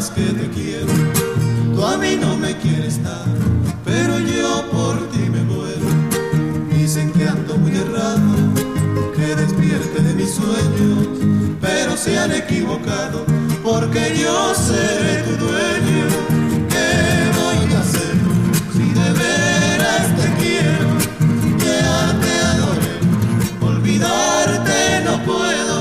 más que te quiero. Tú a mí no me quieres dar, pero yo por ti me muero. Dicen que ando muy errado, que despierte de mis sueños, pero se han equivocado, porque yo seré tu dueño. ¿Qué voy a hacer si de veras te quiero? Ya te adoré, olvidarte no puedo.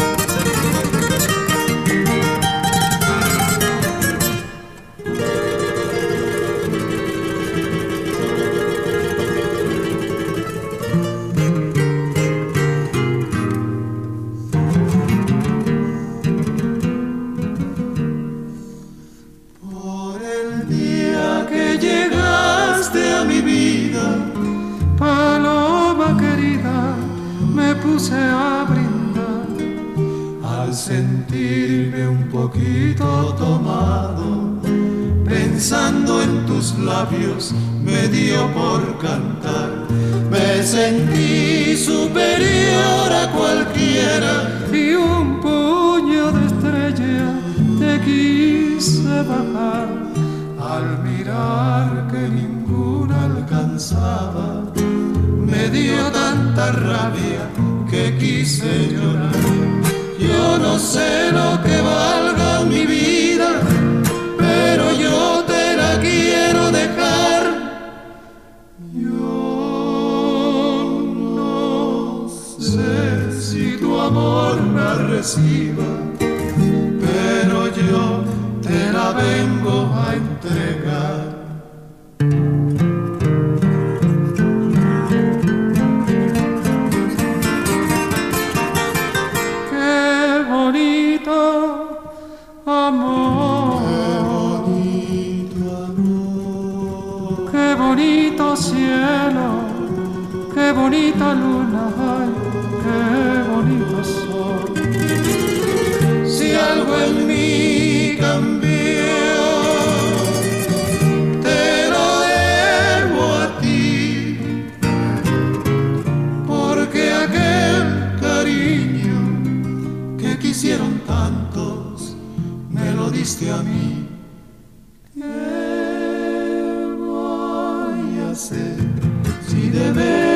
Puse a brindar al sentirme un poquito tomado, pensando en tus labios me dio por cantar. Me sentí superior a cualquiera y un puño de estrella te quise bajar. Al mirar que ninguna alcanzaba, me dio tanta rabia que quise llorar. Yo no sé lo que valga mi vida, pero yo te la quiero dejar. Yo no sé si tu amor la reciba, pero yo te la vengo a entregar. Cielo, qué bonita luna, ay, qué bonito sol. Si algo en mí cambió, te lo debo a ti, porque aquel cariño que quisieron tantos me lo diste a mí. Si de